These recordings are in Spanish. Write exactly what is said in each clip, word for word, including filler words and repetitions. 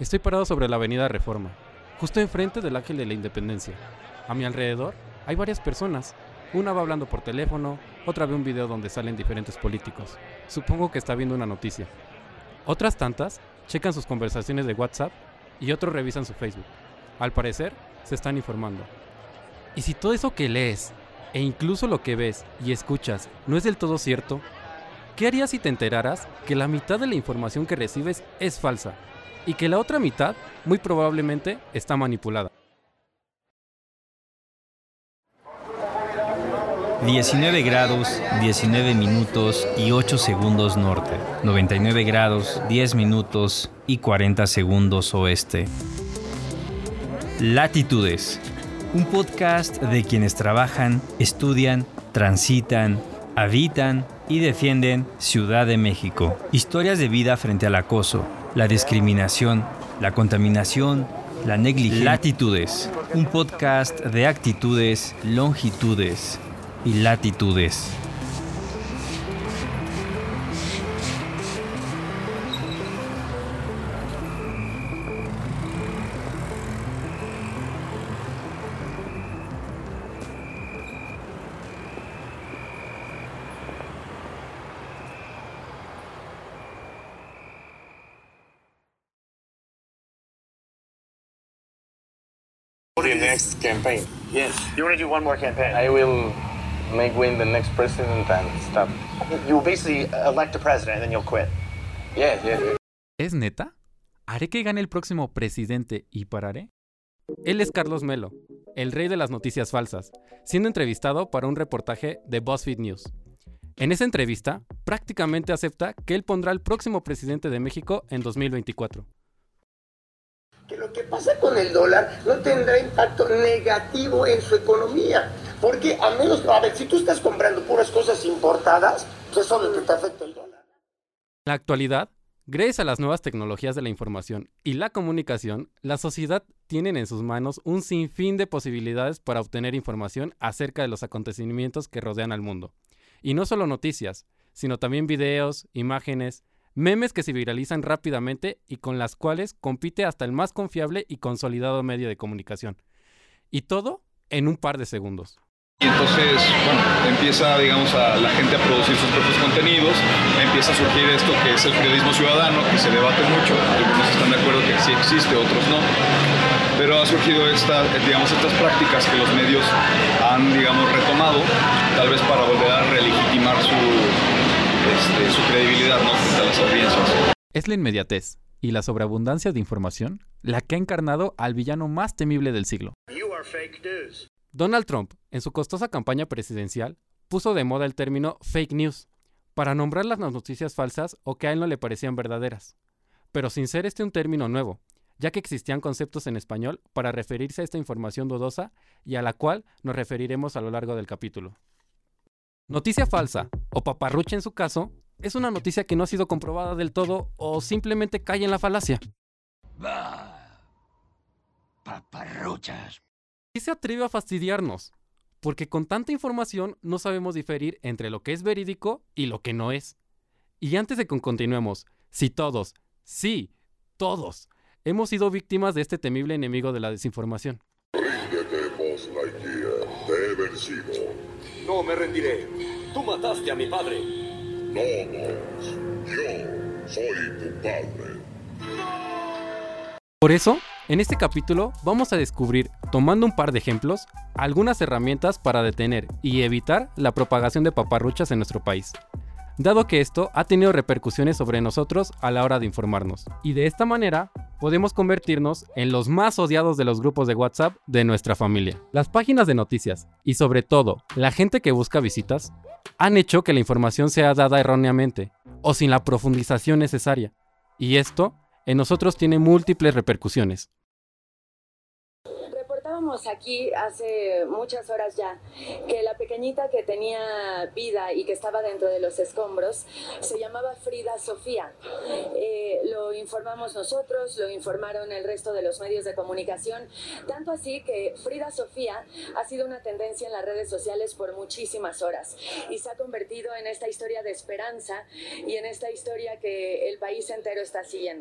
Estoy parado sobre la avenida Reforma, justo enfrente del Ángel de la Independencia. A mi alrededor hay varias personas. Una va hablando por teléfono, otra ve un video donde salen diferentes políticos. Supongo que está viendo una noticia. Otras tantas checan sus conversaciones de WhatsApp y otros revisan su Facebook. Al parecer, se están informando. Y si todo eso que lees, e incluso lo que ves y escuchas, no es del todo cierto, ¿qué harías si te enteraras que la mitad de la información que recibes es falsa y que la otra mitad, muy probablemente, está manipulada? diecinueve grados, diecinueve minutos y ocho segundos norte. noventa y nueve grados, diez minutos y cuarenta segundos oeste. Latitudes. Un podcast de quienes trabajan, estudian, transitan, habitan y defienden Ciudad de México. Historias de vida frente al acoso, la discriminación, la contaminación, la negligencia. Latitudes. Un podcast de actitudes, longitudes y latitudes. For your next campaign. Yes. You want to do one more campaign? I will make win the next president and stop. You will basically elect a president and then you'll quit. Yes, yes, yes. ¿Es neta? ¿Haré que gane el próximo presidente y pararé? Él es Carlos Melo, el rey de las noticias falsas, siendo entrevistado para un reportaje de BuzzFeed News. En esa entrevista, prácticamente acepta que él pondrá al próximo presidente de México en dos mil veinticuatro. Que lo que pasa con el dólar no tendrá impacto negativo en su economía, porque a menos, a ver, si tú estás comprando puras cosas importadas, pues eso es lo que te afecta el dólar. En la actualidad, gracias a las nuevas tecnologías de la información y la comunicación, la sociedad tiene en sus manos un sinfín de posibilidades para obtener información acerca de los acontecimientos que rodean al mundo. Y no solo noticias, sino también videos, imágenes, memes que se viralizan rápidamente y con las cuales compite hasta el más confiable y consolidado medio de comunicación. Y todo en un par de segundos. Y entonces, bueno, empieza, digamos, a la gente a producir sus propios contenidos, empieza a surgir esto que es el periodismo ciudadano, que se debate mucho, algunos están de acuerdo que sí existe, otros no, pero ha surgido esta, digamos, estas prácticas que los medios han, digamos, retomado, tal vez para volver a relegitimar su, este, su credibilidad, ¿no?, frente a las audiencias. Es la inmediatez y la sobreabundancia de información la que ha encarnado al villano más temible del siglo. You are fake news. Donald Trump, en su costosa campaña presidencial, puso de moda el término fake news para nombrar las noticias falsas o que a él no le parecían verdaderas. Pero sin ser este un término nuevo, ya que existían conceptos en español para referirse a esta información dudosa y a la cual nos referiremos a lo largo del capítulo. Noticia falsa, o paparrucha en su caso, es una noticia que no ha sido comprobada del todo o simplemente cae en la falacia. Bah, paparruchas. ¿Qué se atreve a fastidiarnos? Porque con tanta información no sabemos diferir entre lo que es verídico y lo que no es. Y antes de que continuemos, si todos, sí, todos, hemos sido víctimas de este temible enemigo de la desinformación. Ríndete, Buzz Lightyear, te he vencido. No me rendiré. Tú mataste a mi padre. No, Buzz, yo soy tu padre. Por eso, en este capítulo vamos a descubrir, tomando un par de ejemplos, algunas herramientas para detener y evitar la propagación de paparruchas en nuestro país, dado que esto ha tenido repercusiones sobre nosotros a la hora de informarnos. Y de esta manera, podemos convertirnos en los más odiados de los grupos de WhatsApp de nuestra familia. Las páginas de noticias, y sobre todo, la gente que busca visitas, han hecho que la información sea dada erróneamente, o sin la profundización necesaria. Y esto, en nosotros tiene múltiples repercusiones. Reportábamos aquí hace muchas horas ya que la pequeñita que tenía vida y que estaba dentro de los escombros se llamaba Frida Sofía. Eh, lo informamos nosotros, lo informaron el resto de los medios de comunicación, tanto así que Frida Sofía ha sido una tendencia en las redes sociales por muchísimas horas y se ha convertido en esta historia de esperanza y en esta historia que el país entero está siguiendo.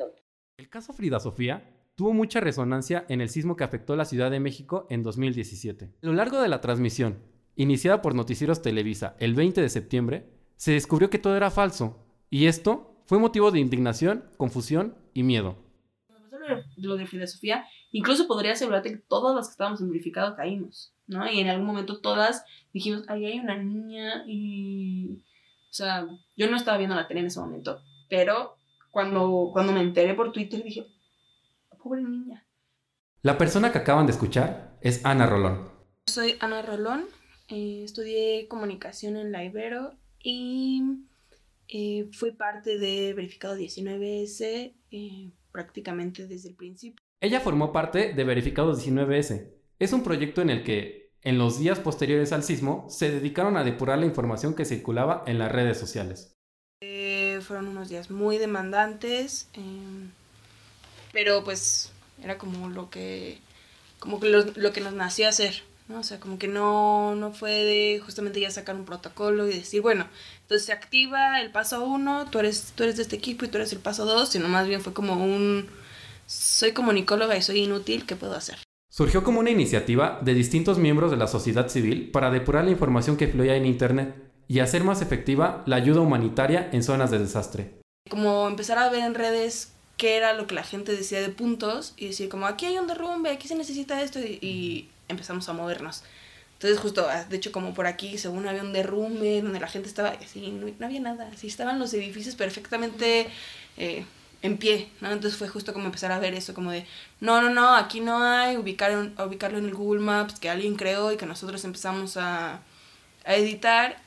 El caso Frida Sofía tuvo mucha resonancia en el sismo que afectó a la Ciudad de México en dos mil diecisiete. A lo largo de la transmisión, iniciada por Noticieros Televisa el veinte de septiembre, se descubrió que todo era falso, y esto fue motivo de indignación, confusión y miedo. Lo de Frida Sofía, incluso podría asegurarte que todas las que estábamos en verificado caímos, ¿no? Y en algún momento todas dijimos, ahí hay una niña y... O sea, yo no estaba viendo la tele en ese momento, pero cuando, cuando me enteré por Twitter dije, pobre niña. La persona que acaban de escuchar es Ana Rolón. Soy Ana Rolón, eh, estudié comunicación en la Ibero y eh, fui parte de Verificado diecinueve ese eh, prácticamente desde el principio. Ella formó parte de Verificado diecinueve ese. Es un proyecto en el que, en los días posteriores al sismo, se dedicaron a depurar la información que circulaba en las redes sociales. Eh, fueron unos días muy demandantes, eh, pero pues era como lo que, como que lo, lo que nos nació hacer, ¿no? O sea, como que no, no fue de justamente ya sacar un protocolo y decir, bueno, entonces se activa el paso uno, tú eres, tú eres de este equipo y tú eres el paso dos, sino más bien fue como un, soy comunicóloga y soy inútil, ¿qué puedo hacer? Surgió como una iniciativa de distintos miembros de la sociedad civil para depurar la información que fluía en Internet y hacer más efectiva la ayuda humanitaria en zonas de desastre. Como empezar a ver en redes qué era lo que la gente decía de puntos y decir como aquí hay un derrumbe, aquí se necesita esto y, y empezamos a movernos. Entonces justo, de hecho como por aquí según había un derrumbe donde la gente estaba así, no, no había nada, así estaban los edificios perfectamente eh, en pie, ¿no? Entonces fue justo como empezar a ver eso como de no, no, no, aquí no hay, ubicar, ubicarlo en el Google Maps que alguien creó y que nosotros empezamos a, a editar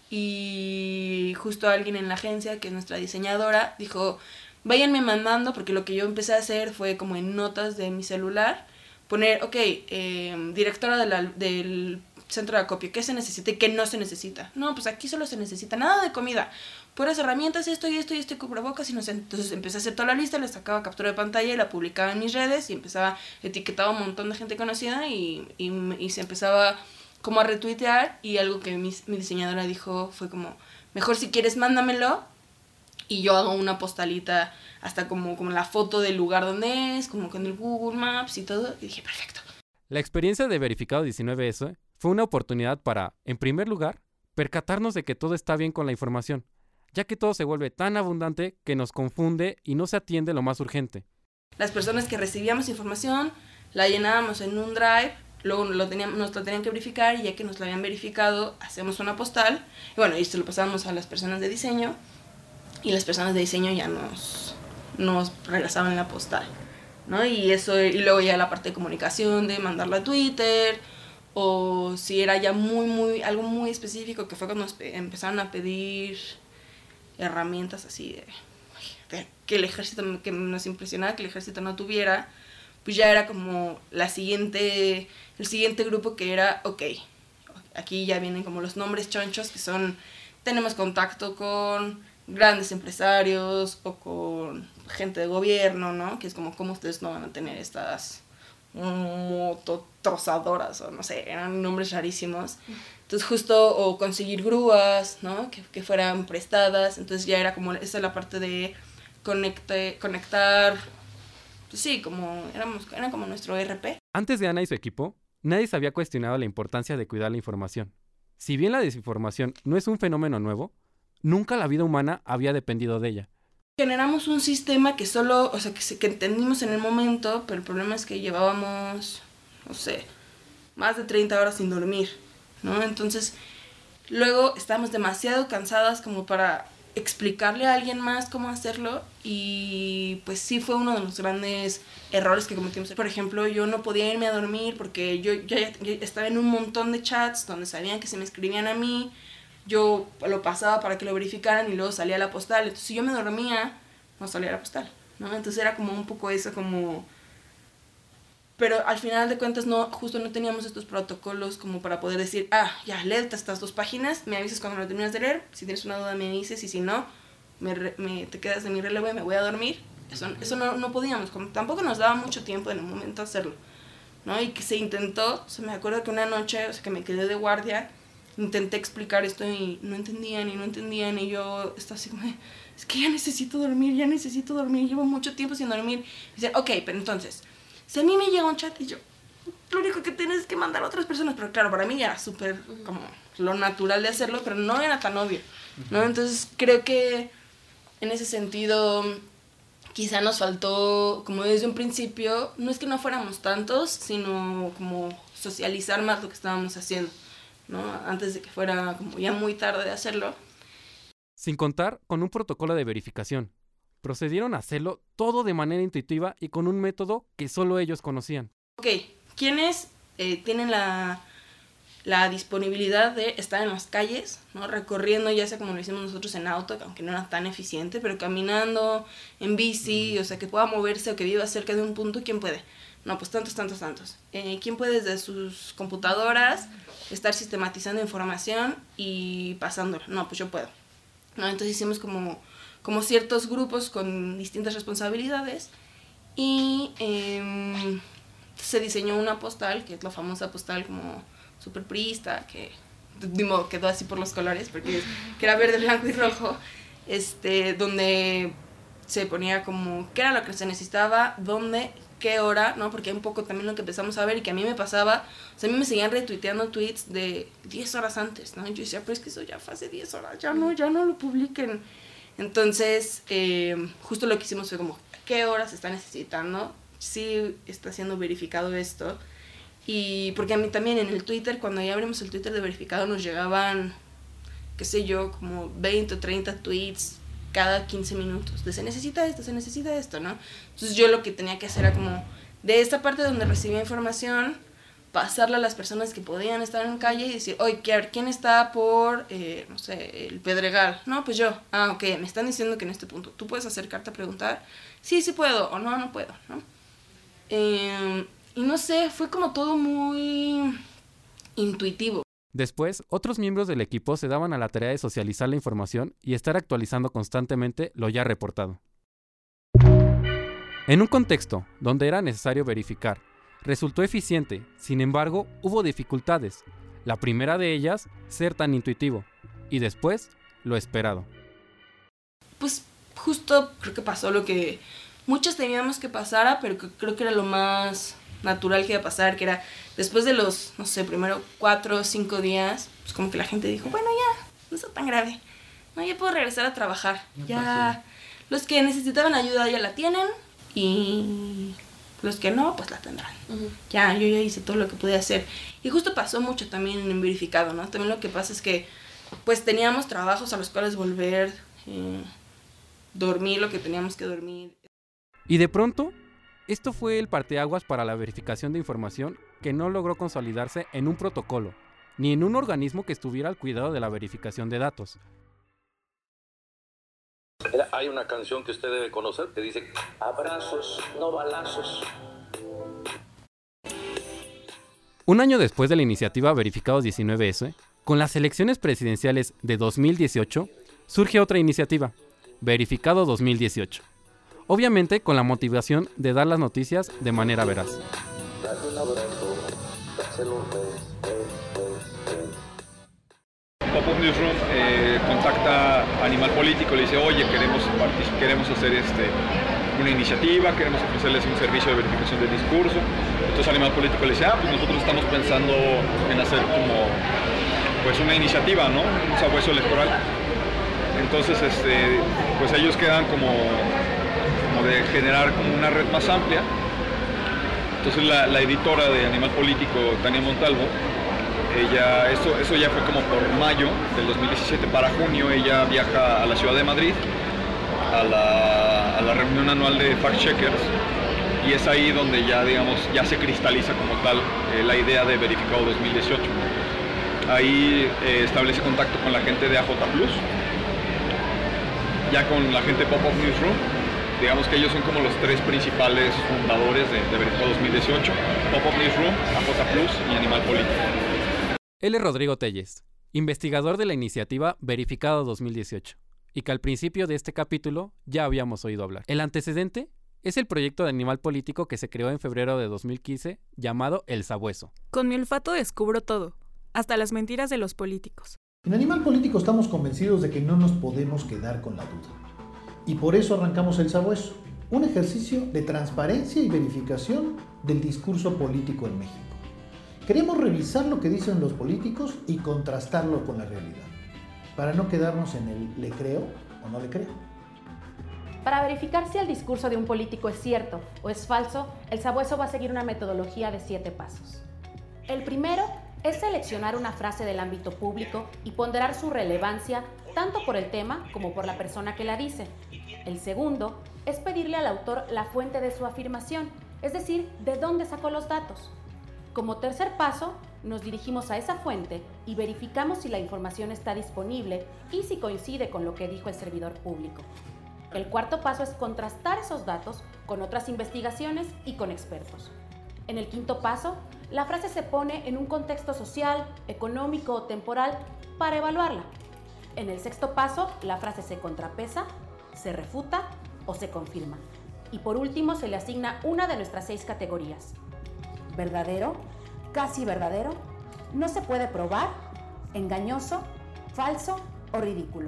y justo alguien en la agencia que es nuestra diseñadora dijo váyanme mandando, porque lo que yo empecé a hacer fue como en notas de mi celular, poner, ok, eh, directora de la, del centro de acopio, ¿qué se necesita y qué no se necesita? No, pues aquí solo se necesita nada de comida, puras herramientas, esto y esto y esto y cubrebocas, y no sé. Entonces empecé a hacer toda la lista, le sacaba captura de pantalla y la publicaba en mis redes y empezaba, etiquetaba a un montón de gente conocida y, y, y se empezaba como a retuitear y algo que mi, mi diseñadora dijo fue como, mejor si quieres mándamelo, y yo hago una postalita hasta como, como la foto del lugar donde es, como con el Google Maps y todo. Y dije, perfecto. La experiencia de Verificado diecinueve ese fue una oportunidad para, en primer lugar, percatarnos de que todo está bien con la información, ya que todo se vuelve tan abundante que nos confunde y no se atiende lo más urgente. Las personas que recibíamos información la llenábamos en un drive, luego lo teníamos, nos lo tenían que verificar y ya que nos lo habían verificado, hacíamos una postal. Y bueno, y se lo pasábamos a las personas de diseño. Y las personas de diseño ya nos, nos regresaban la postal, ¿no? Y eso, y luego ya la parte de comunicación, de mandarla a Twitter, o si era ya muy, muy, algo muy específico, que fue cuando nos empezaron a pedir herramientas así de, de que el ejército, que nos impresionaba que el ejército no tuviera, pues ya era como la siguiente, el siguiente grupo que era, ok, aquí ya vienen como los nombres chonchos, que son, tenemos contacto con grandes empresarios o con gente de gobierno, ¿no? Que es como, ¿cómo ustedes no van a tener estas mototrozadoras o no sé, eran nombres rarísimos? Entonces justo, o conseguir grúas, ¿no? Que, que fueran prestadas, entonces ya era como, esa es la parte de conecte, conectar, pues sí, como, éramos, era como nuestro E R P. Antes de Ana y su equipo, nadie se había cuestionado la importancia de cuidar la información. Si bien la desinformación no es un fenómeno nuevo, nunca la vida humana había dependido de ella. Generamos un sistema que solo, o sea, que, que entendimos en el momento, pero el problema es que llevábamos, no sé, más de treinta horas sin dormir, ¿no? Entonces, luego estábamos demasiado cansadas como para explicarle a alguien más cómo hacerlo y pues sí fue uno de los grandes errores que cometimos. Por ejemplo, yo no podía irme a dormir porque yo ya estaba en un montón de chats donde sabían que se me escribían a mí. Yo lo pasaba para que lo verificaran y luego salía la postal. Entonces, si yo me dormía, no salía la postal, ¿no? Entonces era como un poco eso, como... Pero al final de cuentas, no, justo no teníamos estos protocolos como para poder decir, ah, ya, léete estas dos páginas, me avisas cuando lo terminas de leer, si tienes una duda me dices y si no, me, me, te quedas de mi relevo y me voy a dormir. Eso, eso no, no podíamos, como tampoco nos daba mucho tiempo en el momento hacerlo, ¿no? Y que se intentó, o sea, me acuerdo que una noche, o sea, que me quedé de guardia, intenté explicar esto y no entendían y no entendían y yo estaba así como, es que ya necesito dormir, ya necesito dormir, llevo mucho tiempo sin dormir. Y dicen, ok, pero entonces, si a mí me llega un chat y yo, lo único que tienes es que mandar a otras personas, pero claro, para mí ya era súper como lo natural de hacerlo, pero no era tan obvio, ¿no? Entonces creo que en ese sentido quizá nos faltó, como desde un principio, no es que no fuéramos tantos, sino como socializar más lo que estábamos haciendo, ¿no? Antes de que fuera como ya muy tarde de hacerlo. Sin contar con un protocolo de verificación. Procedieron a hacerlo todo de manera intuitiva y con un método que solo ellos conocían. Ok, ¿quiénes eh, tienen la, la disponibilidad de estar en las calles, ¿no? Recorriendo, ya sea como lo hicimos nosotros en auto, aunque no era tan eficiente, pero caminando, en bici, o sea, que pueda moverse o que viva cerca de un punto? ¿Quién puede? No, pues tantos, tantos, tantos. Eh, ¿Quién puede desde sus computadoras estar sistematizando información y pasándola? No, pues yo puedo, ¿no? Entonces hicimos como, como ciertos grupos con distintas responsabilidades y eh, se diseñó una postal, que es la famosa postal como super priista, que de modo quedó así por los colores, porque que era verde, blanco y rojo, este, donde se ponía como qué era lo que se necesitaba, dónde, qué hora, ¿no? Porque un poco también lo que empezamos a ver y que a mí me pasaba, o sea, a mí me seguían retuiteando tweets de diez horas antes, ¿no? Y yo decía, pero es que eso ya fue hace diez horas, ya no, ya no lo publiquen. Entonces, eh, justo lo que hicimos fue como, ¿qué horas se está necesitando? Sí está siendo verificado esto. Y porque a mí también en el Twitter, cuando ya abrimos el Twitter de verificado, nos llegaban, qué sé yo, como veinte o treinta tweets cada quince minutos, de se necesita esto, se necesita esto, ¿no? Entonces yo lo que tenía que hacer era como, de esta parte donde recibía información, pasarla a las personas que podían estar en calle y decir, oye, ¿quién está por, eh, no sé, el Pedregal? No, pues yo. Ah, ok, me están diciendo que en este punto, ¿tú puedes acercarte a preguntar? Sí, sí puedo, o no, no puedo, ¿no? Eh, y no sé, fue como todo muy intuitivo. Después, otros miembros del equipo se daban a la tarea de socializar la información y estar actualizando constantemente lo ya reportado. En un contexto donde era necesario verificar, resultó eficiente, sin embargo, hubo dificultades. La primera de ellas, ser tan intuitivo, y después, lo esperado. Pues justo creo que pasó lo que muchos temíamos que pasara, pero que creo que era lo más natural que iba a pasar, que era después de los, no sé, primero cuatro o cinco días, pues como que la gente dijo, bueno, ya, no está tan grave, no, ya puedo regresar a trabajar, ya los que necesitaban ayuda ya la tienen y los que no, pues la tendrán. Uh-huh. Ya, yo ya hice todo lo que pude hacer. Y justo pasó mucho también en verificado, ¿no? También lo que pasa es que pues teníamos trabajos a los cuales volver, eh, dormir lo que teníamos que dormir. Y de pronto, esto fue el parteaguas para la verificación de información que no logró consolidarse en un protocolo, ni en un organismo que estuviera al cuidado de la verificación de datos. Hay una canción que usted debe conocer que dice abrazos, no balazos. Un año después de la iniciativa Verificados diecinueve ese, con las elecciones presidenciales de dos mil dieciocho, surge otra iniciativa, Verificado dos mil dieciocho. Obviamente con la motivación de dar las noticias de manera veraz. Pop-Up Newsroom eh, contacta a Animal Político, le dice, oye, queremos, queremos hacer este, una iniciativa, queremos ofrecerles un servicio de verificación del discurso. Entonces Animal Político le dice, ah, pues nosotros estamos pensando en hacer como pues una iniciativa, ¿no? Un sabueso electoral. Entonces este, pues ellos quedan como, como de generar como una red más amplia. Entonces la, la editora de Animal Político, Tania Montalvo, ella, eso, eso ya fue como por mayo del dos mil diecisiete. Para junio ella viaja a la ciudad de Madrid a la, a la reunión anual de Fact Checkers y es ahí donde ya, digamos, ya se cristaliza como tal eh, la idea de Verificado dos mil dieciocho. Ahí eh, establece contacto con la gente de A J Plus, ya con la gente de Pop-Up Newsroom. Digamos que ellos son como los tres principales fundadores de, de Verificado dos mil dieciocho, Pop-Up Newsroom, A J Plus y Animal Político. Él es Rodrigo Telles, investigador de la iniciativa Verificado dos mil dieciocho, y que al principio de este capítulo ya habíamos oído hablar. El antecedente es el proyecto de Animal Político que se creó en febrero de dos mil quince llamado El Sabueso. Con mi olfato descubro todo. hasta las mentiras de los políticos. En Animal Político estamos convencidos de que no nos podemos quedar con la duda. Y por eso arrancamos El Sabueso, un ejercicio de transparencia y verificación del discurso político en México. Queremos revisar lo que dicen los políticos y contrastarlo con la realidad, para no quedarnos en el le creo o no le creo. Para verificar si el discurso de un político es cierto o es falso, El Sabueso va a seguir una metodología de siete pasos. El primero es seleccionar una frase del ámbito público y ponderar su relevancia tanto por el tema como por la persona que la dice. El segundo es pedirle al autor la fuente de su afirmación, es decir, de dónde sacó los datos. Como tercer paso, nos dirigimos a esa fuente y verificamos si la información está disponible y si coincide con lo que dijo el servidor público. El cuarto paso es contrastar esos datos con otras investigaciones y con expertos. En el quinto paso, la frase se pone en un contexto social, económico o temporal para evaluarla. En el sexto paso, la frase se contrapesa, se refuta o se confirma. Y por último, se le asigna una de nuestras seis categorías. Verdadero, casi verdadero, no se puede probar, engañoso, falso o ridículo.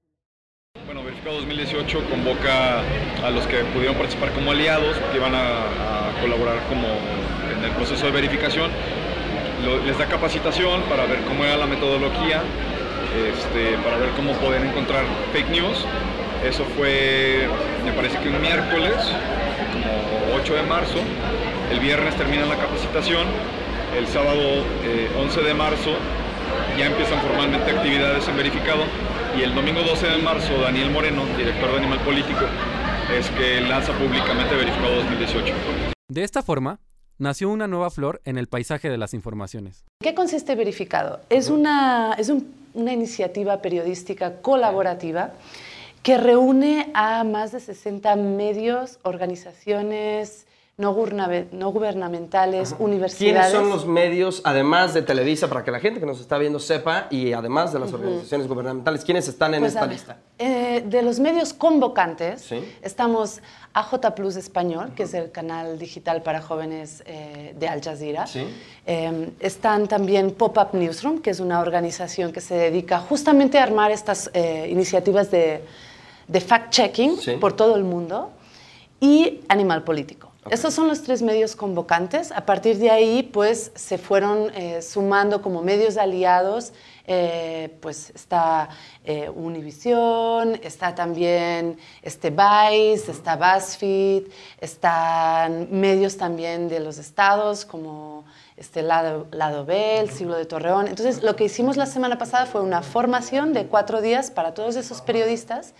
Bueno, Verificado dos mil dieciocho convoca a los que pudieron participar como aliados, que iban a, a colaborar como en el proceso de verificación. Lo, les da capacitación para ver cómo era la metodología, este, para ver cómo poder encontrar fake news. Eso fue, me parece que un miércoles, como ocho de marzo. El viernes termina la capacitación. El sábado eh, once de marzo ya empiezan formalmente actividades en Verificado. Y el domingo doce de marzo, Daniel Moreno, director de Animal Político, es que lanza públicamente Verificado dos mil dieciocho. De esta forma, nació una nueva flor en el paisaje de las informaciones. ¿Qué consiste Verificado? Es una, es un, una iniciativa periodística colaborativa que reúne a más de sesenta medios, organizaciones no, no gubernamentales, Ajá. universidades. ¿Quiénes son los medios, además de Televisa, para que la gente que nos está viendo sepa, y además de las uh-huh. organizaciones gubernamentales, quiénes están en pues esta lista? Eh, de los medios convocantes, ¿Sí? estamos A J Plus Español, uh-huh. que es el canal digital para jóvenes eh, de Al Jazeera. ¿Sí? Eh, están también Pop-Up Newsroom, que es una organización que se dedica justamente a armar estas eh, iniciativas de, de fact-checking ¿Sí? por todo el mundo. Y Animal Político. Okay. Estos son los tres medios convocantes. A partir de ahí, pues, se fueron eh, sumando como medios aliados. Eh, pues está eh, Univision, está también este Vice, está BuzzFeed, están medios también de los estados como este Lado, Lado B, el Siglo de Torreón. Entonces, lo que hicimos la semana pasada fue una formación de cuatro días para todos esos periodistas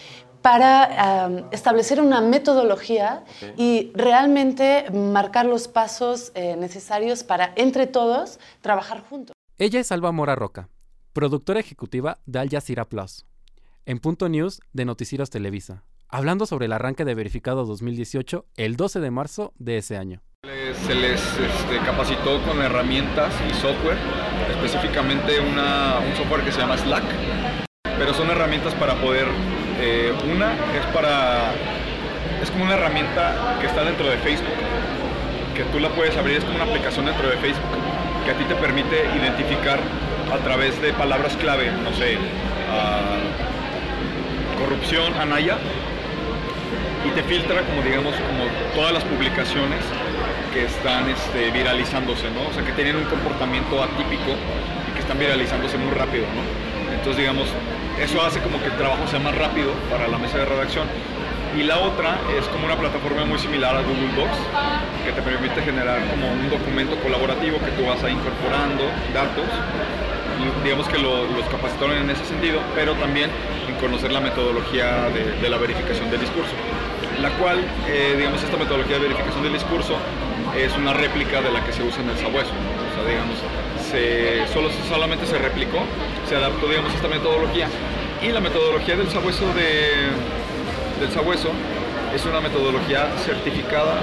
para um, establecer una metodología okay. y realmente marcar los pasos eh, necesarios para, entre todos, trabajar juntos. Ella es Alba Mora Roca, productora ejecutiva de Al Jazeera Plus, en Punto News de Noticieros Televisa, hablando sobre el arranque de Verificado dos mil dieciocho el doce de marzo de ese año. Se les este, capacitó con herramientas y software, específicamente una, un software que se llama Slack, pero son herramientas para poder... Eh, una es para, es como una herramienta que está dentro de Facebook, que tú la puedes abrir, es como una aplicación dentro de Facebook, que a ti te permite identificar a través de palabras clave, no sé, uh, corrupción, Anaya, y te filtra como digamos, como todas las publicaciones que están este, viralizándose, ¿no? O sea, que tienen un comportamiento atípico y que están viralizándose muy rápido, ¿no? Entonces, digamos, eso hace como que el trabajo sea más rápido para la mesa de redacción. Y la otra es como una plataforma muy similar a Google Docs, que te permite generar como un documento colaborativo que tú vas ahí incorporando datos. Y digamos que lo, los capacitaron en ese sentido, pero también en conocer la metodología de, de la verificación del discurso. La cual, eh, digamos, esta metodología de verificación del discurso es una réplica de la que se usa en el Sabueso, ¿no? O sea, digamos, se, solo, solamente se replicó, se adaptó, digamos, esta metodología. Y la metodología del Sabueso, de, del Sabueso es una metodología certificada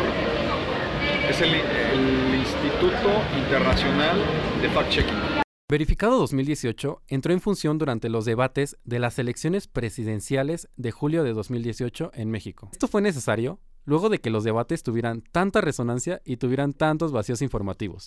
por es el, el Instituto Internacional de Fact-Checking. Verificado dos mil dieciocho entró en función durante los debates de las elecciones presidenciales de julio de dos mil dieciocho en México. Esto fue necesario luego de que los debates tuvieran tanta resonancia y tuvieran tantos vacíos informativos,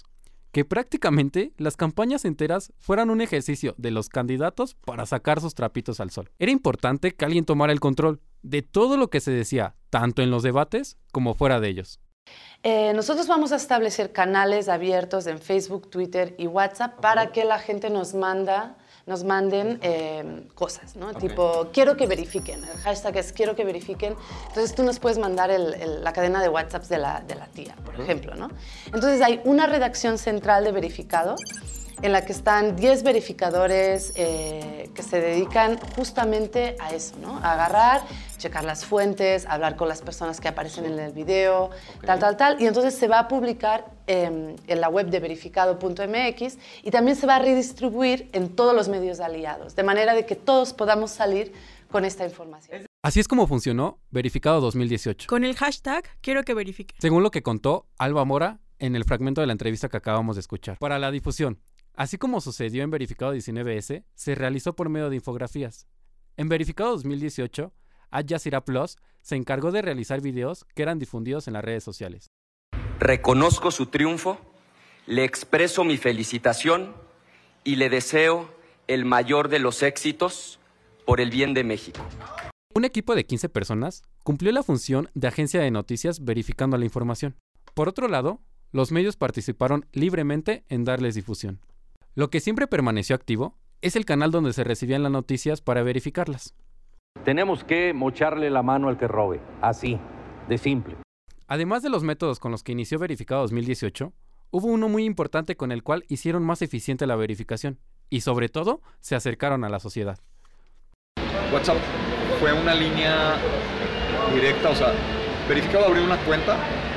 que prácticamente las campañas enteras fueran un ejercicio de los candidatos para sacar sus trapitos al sol. Era importante que alguien tomara el control de todo lo que se decía, tanto en los debates como fuera de ellos. Eh, nosotros vamos a establecer canales abiertos en Facebook, Twitter y WhatsApp okay. para que la gente nos manda, nos manden eh, cosas, ¿no? Okay. Tipo, quiero que verifiquen. El hashtag es quiero que verifiquen. Entonces tú nos puedes mandar el, el, la cadena de WhatsApps de la, de la tía, por uh-huh. ejemplo, ¿no? Entonces hay una redacción central de verificado en la que están diez verificadores eh, que se dedican justamente a eso, ¿no? A agarrar, checar las fuentes, hablar con las personas que aparecen en el video, okay. tal, tal, tal. Y entonces se va a publicar eh, en la web de verificado punto m x y también se va a redistribuir en todos los medios aliados, de manera de que todos podamos salir con esta información. Así es como funcionó Verificado dos mil dieciocho. Con el hashtag quiero que verifiquen. Según lo que contó Alba Mora en el fragmento de la entrevista que acabamos de escuchar. Para la difusión, así como sucedió en Verificado diecinueve ese, se realizó por medio de infografías. En Verificado dos mil dieciocho, Al Jazeera Plus se encargó de realizar videos que eran difundidos en las redes sociales. Reconozco su triunfo, le expreso mi felicitación y le deseo el mayor de los éxitos por el bien de México. Un equipo de quince personas cumplió la función de agencia de noticias verificando la información. Por otro lado, los medios participaron libremente en darles difusión. Lo que siempre permaneció activo es el canal donde se recibían las noticias para verificarlas. Tenemos que mocharle la mano al que robe, así, de simple. Además de los métodos con los que inició Verificado dos mil dieciocho, hubo uno muy importante con el cual hicieron más eficiente la verificación y sobre todo se acercaron a la sociedad. WhatsApp fue una línea directa, o sea, Verificado abrió una cuenta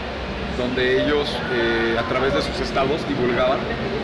donde ellos eh, a través de sus estados divulgaban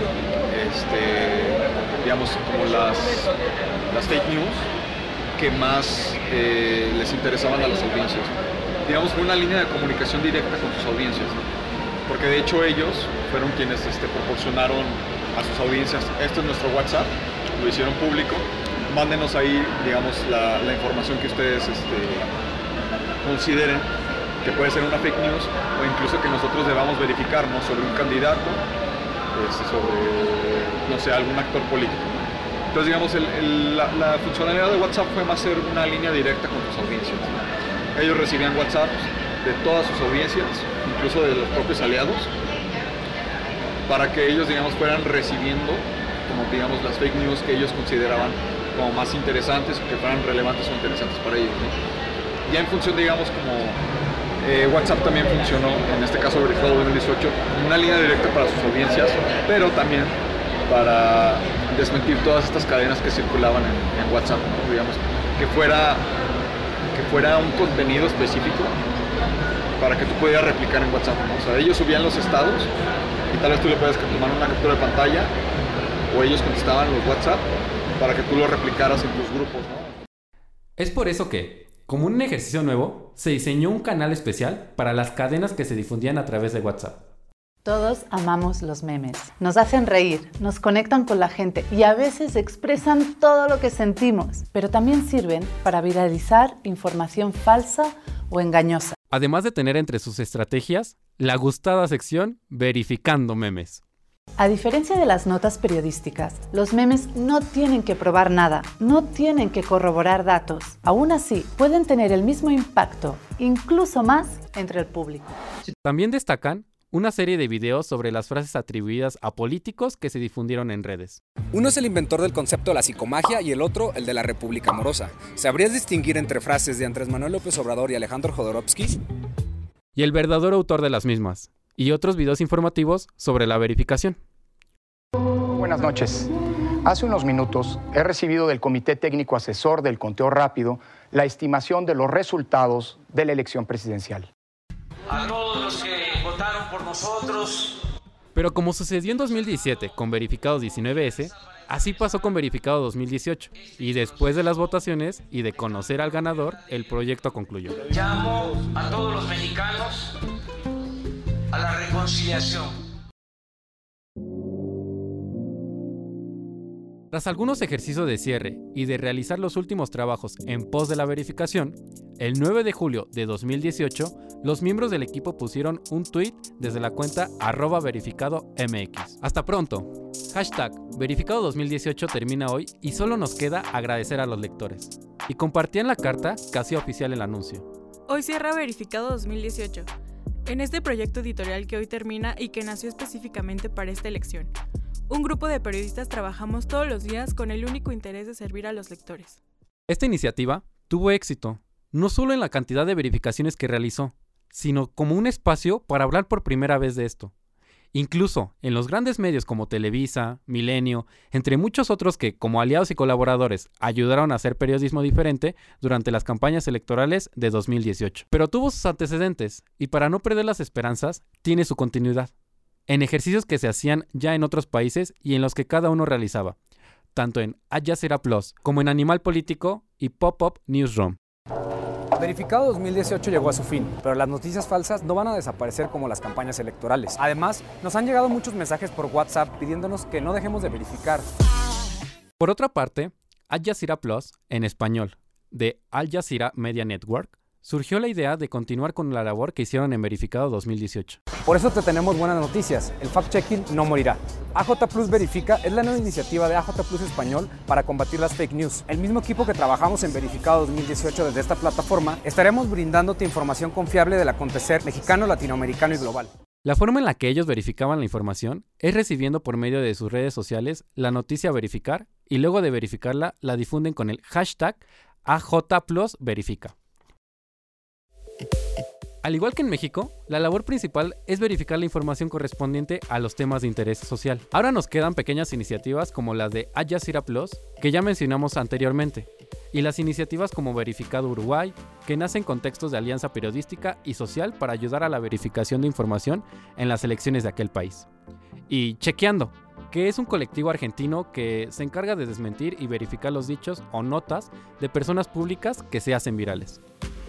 este, digamos, como las, las fake news que más eh, les interesaban a las audiencias. Digamos, fue una línea de comunicación directa con sus audiencias, ¿no? Porque de hecho ellos fueron quienes este, proporcionaron a sus audiencias, este es nuestro WhatsApp, lo hicieron público, mándenos ahí, digamos, la, la información que ustedes este, consideren que puede ser una fake news o incluso que nosotros debamos verificar, ¿no? Sobre un candidato, este, sobre, no sé, algún actor político, ¿no? Entonces, digamos, el, el, la, la funcionalidad de WhatsApp fue más ser una línea directa con sus audiencias, ¿no? Ellos recibían WhatsApp de todas sus audiencias, incluso de los propios aliados, para que ellos, digamos, fueran recibiendo, como digamos, las fake news que ellos consideraban como más interesantes, que fueran relevantes o interesantes para ellos, ¿no? Ya en función, digamos, como eh, WhatsApp también funcionó, en este caso Verificado dos mil dieciocho, una línea directa para sus audiencias, pero también para desmentir todas estas cadenas que circulaban en, en WhatsApp, ¿no? Digamos, que fuera, que fuera un contenido específico para que tú pudieras replicar en WhatsApp, ¿no? O sea, ellos subían los estados y tal vez tú le puedes tomar una captura de pantalla o ellos contestaban los WhatsApp para que tú lo replicaras en tus grupos, ¿no? Es por eso que, como un ejercicio nuevo, se diseñó un canal especial para las cadenas que se difundían a través de WhatsApp. Todos amamos los memes. Nos hacen reír, nos conectan con la gente y a veces expresan todo lo que sentimos, pero también sirven para viralizar información falsa o engañosa. Además de tener entre sus estrategias la gustada sección Verificando Memes. A diferencia de las notas periodísticas, los memes no tienen que probar nada, no tienen que corroborar datos. Aún así, pueden tener el mismo impacto, incluso más, entre el público. También destacan una serie de videos sobre las frases atribuidas a políticos que se difundieron en redes. Uno es el inventor del concepto de la psicomagia y el otro el de la República Amorosa. ¿Sabrías distinguir entre frases de Andrés Manuel López Obrador y Alejandro Jodorowsky? Y el verdadero autor de las mismas, y otros videos informativos sobre la verificación. Buenas noches. Hace unos minutos he recibido del Comité Técnico Asesor del Conteo Rápido la estimación de los resultados de la elección presidencial. A todos los que votaron por nosotros. Pero como sucedió en dos mil diecisiete con Verificado diecinueve ese, así pasó con Verificado dos mil dieciocho. Y después de las votaciones y de conocer al ganador, el proyecto concluyó. Llamo a todos los mexicanos a la reconciliación. Tras algunos ejercicios de cierre y de realizar los últimos trabajos en pos de la verificación, el nueve de julio de dos mil dieciocho los miembros del equipo pusieron un tweet desde la cuenta arroba verificado M X. Hasta pronto. Hashtag Verificado dos mil dieciocho termina hoy y solo nos queda agradecer a los lectores. Y compartían la carta que hacía oficial el anuncio. Hoy cierra Verificado dos mil dieciocho. En este proyecto editorial que hoy termina y que nació específicamente para esta elección. Un grupo de periodistas trabajamos todos los días con el único interés de servir a los lectores. Esta iniciativa tuvo éxito, no solo en la cantidad de verificaciones que realizó, sino como un espacio para hablar por primera vez de esto. Incluso en los grandes medios como Televisa, Milenio, entre muchos otros que, como aliados y colaboradores, ayudaron a hacer periodismo diferente durante las campañas electorales de dos mil dieciocho. Pero tuvo sus antecedentes, y para no perder las esperanzas, tiene su continuidad, en ejercicios que se hacían ya en otros países y en los que cada uno realizaba, tanto en Al Jazeera Plus como en Animal Político y Pop-Up Newsroom. Verificado dos mil dieciocho llegó a su fin, pero las noticias falsas no van a desaparecer como las campañas electorales. Además, nos han llegado muchos mensajes por WhatsApp pidiéndonos que no dejemos de verificar. Por otra parte, Al Jazeera Plus, en español, de Al Jazeera Media Network, surgió la idea de continuar con la labor que hicieron en Verificado dos mil dieciocho. Por eso te tenemos buenas noticias. El fact-checking no morirá. A J Plus Verifica es la nueva iniciativa de A J Plus Español para combatir las fake news. El mismo equipo que trabajamos en Verificado dos mil dieciocho desde esta plataforma, estaremos brindándote información confiable del acontecer mexicano, latinoamericano y global. La forma en la que ellos verificaban la información es recibiendo por medio de sus redes sociales la noticia a verificar y luego de verificarla la difunden con el hashtag A J Plus Verifica. Al igual que en México, la labor principal es verificar la información correspondiente a los temas de interés social. Ahora nos quedan pequeñas iniciativas como las de Al Jazeera Plus, que ya mencionamos anteriormente, y las iniciativas como Verificado Uruguay, que nacen con contextos de alianza periodística y social para ayudar a la verificación de información en las elecciones de aquel país. Y Chequeando, que es un colectivo argentino que se encarga de desmentir y verificar los dichos o notas de personas públicas que se hacen virales.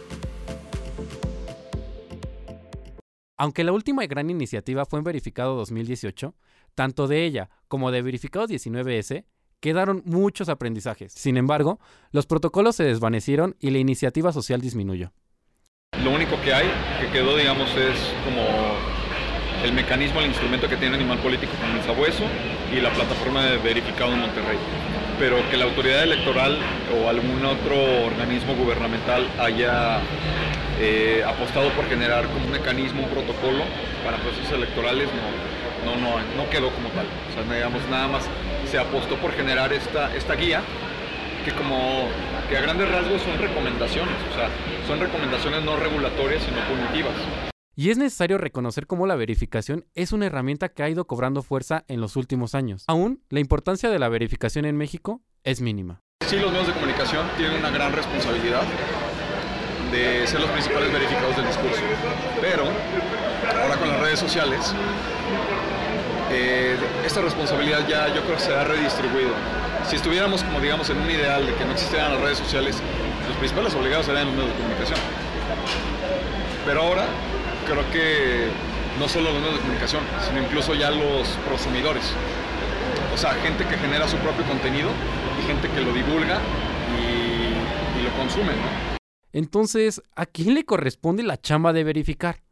Aunque la última gran iniciativa fue en Verificado dos mil dieciocho, tanto de ella como de Verificado diecinueve ese quedaron muchos aprendizajes. Sin embargo, los protocolos se desvanecieron y la iniciativa social disminuyó. Lo único que hay, que quedó, digamos, es como el mecanismo, el instrumento que tiene Animal Político con el Sabueso y la plataforma de Verificado en Monterrey. Pero que la autoridad electoral o algún otro organismo gubernamental haya eh, apostado por generar como un mecanismo, un protocolo para procesos electorales, no, no, no, no quedó como tal. O sea, digamos, nada más se apostó por generar esta, esta guía que como que a grandes rasgos son recomendaciones, o sea, son recomendaciones no regulatorias sino punitivas. Y es necesario reconocer cómo la verificación es una herramienta que ha ido cobrando fuerza en los últimos años. Aún, la importancia de la verificación en México es mínima. Sí, los medios de comunicación tienen una gran responsabilidad de ser los principales verificados del discurso, pero ahora con las redes sociales, eh, esta responsabilidad ya yo creo que se ha redistribuido. Si estuviéramos como digamos en un ideal de que no existieran las redes sociales, los principales obligados serían los medios de comunicación. Pero ahora creo que no solo los medios de comunicación, sino incluso ya los prosumidores. O sea, gente que genera su propio contenido y gente que lo divulga y, y lo consume, ¿no? Entonces, ¿a quién le corresponde la chamba de verificar?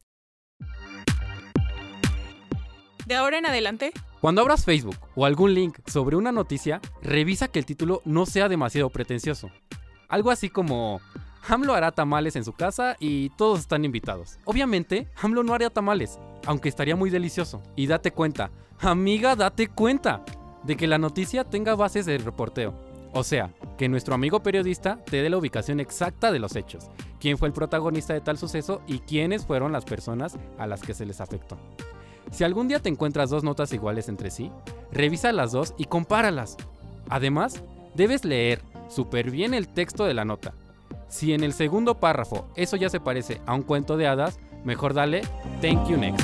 De ahora en adelante, cuando abras Facebook o algún link sobre una noticia, revisa que el título no sea demasiado pretencioso. Algo así como: AMLO hará tamales en su casa y todos están invitados. Obviamente, AMLO no haría tamales, aunque estaría muy delicioso. Y date cuenta, amiga, date cuenta de que la noticia tenga bases de reporteo. O sea, que nuestro amigo periodista te dé la ubicación exacta de los hechos, quién fue el protagonista de tal suceso y quiénes fueron las personas a las que se les afectó. Si algún día te encuentras dos notas iguales entre sí, revisa las dos y compáralas. Además, debes leer súper bien el texto de la nota. Si en el segundo párrafo eso ya se parece a un cuento de hadas, mejor dale thank you next.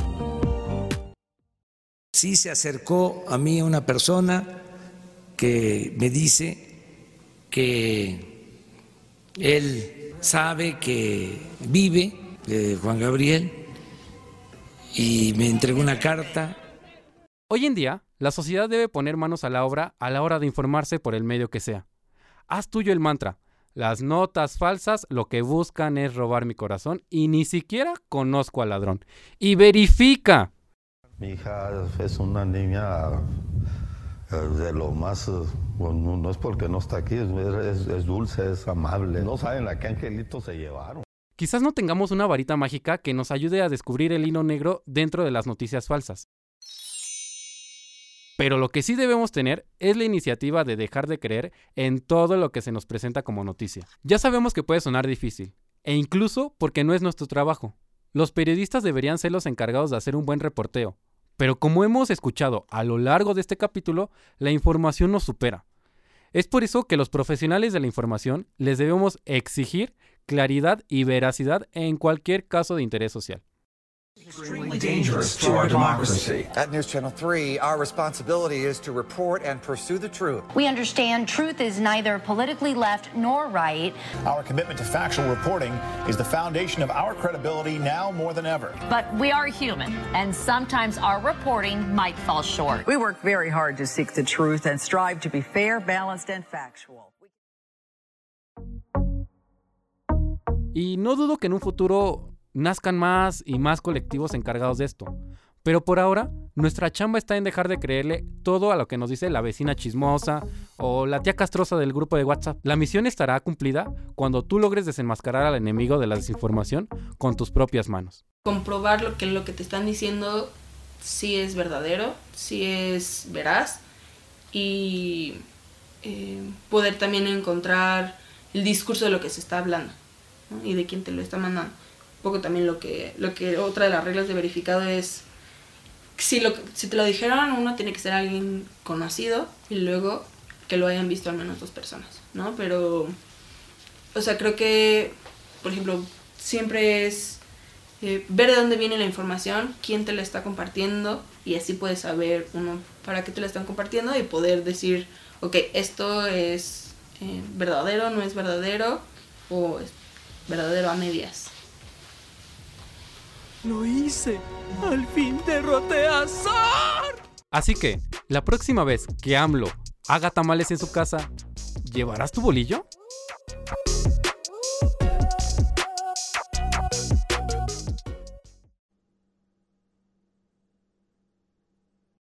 Sí se acercó a mí una persona que me dice que él sabe que vive eh, Juan Gabriel y me entregó una carta. Hoy en día, la sociedad debe poner manos a la obra a la hora de informarse por el medio que sea. Haz tuyo el mantra: Las notas falsas lo que buscan es robar mi corazón y ni siquiera conozco al ladrón. Y verifica. Mi hija es una niña de lo más, bueno, no es porque no está aquí, es, es, es dulce, es amable. No saben a qué angelito se llevaron. Quizás no tengamos una varita mágica que nos ayude a descubrir el hilo negro dentro de las noticias falsas. Pero lo que sí debemos tener es la iniciativa de dejar de creer en todo lo que se nos presenta como noticia. Ya sabemos que puede sonar difícil, e incluso porque no es nuestro trabajo. Los periodistas deberían ser los encargados de hacer un buen reporteo, pero como hemos escuchado a lo largo de este capítulo, la información nos supera. Es por eso que los profesionales de la información les debemos exigir claridad y veracidad en cualquier caso de interés social. Extremely dangerous to our democracy. At News Channel three, our responsibility is to report and pursue the truth. We understand truth is neither politically left nor right. Our commitment to factual reporting is the foundation of our credibility now more than ever. But we are human, and sometimes our reporting might fall short. We work very hard to seek the truth and strive to be fair, balanced, and factual. Y no dudo que en un futuro nazcan más y más colectivos encargados de esto. Pero por ahora, nuestra chamba está en dejar de creerle todo a lo que nos dice la vecina chismosa o la tía castrosa del grupo de WhatsApp. La misión estará cumplida cuando tú logres desenmascarar al enemigo de la desinformación con tus propias manos. Comprobar lo que, lo que te están diciendo si es verdadero, si es veraz, y eh, poder también encontrar el discurso de lo que se está hablando, ¿no? Y de quién te lo está mandando. Poco también lo que, lo que otra de las reglas de verificado es si, lo, si te lo dijeron, uno tiene que ser alguien conocido y luego que lo hayan visto al menos dos personas, ¿no? Pero, o sea, creo que, por ejemplo, siempre es eh, ver de dónde viene la información, quién te la está compartiendo, y así puedes saber uno para qué te la están compartiendo y poder decir, ok, esto es eh, verdadero, no es verdadero, o es verdadero a medias. Lo hice. Al fin derroté a Zar. Así que, la próxima vez que AMLO haga tamales en su casa, ¿llevarás tu bolillo?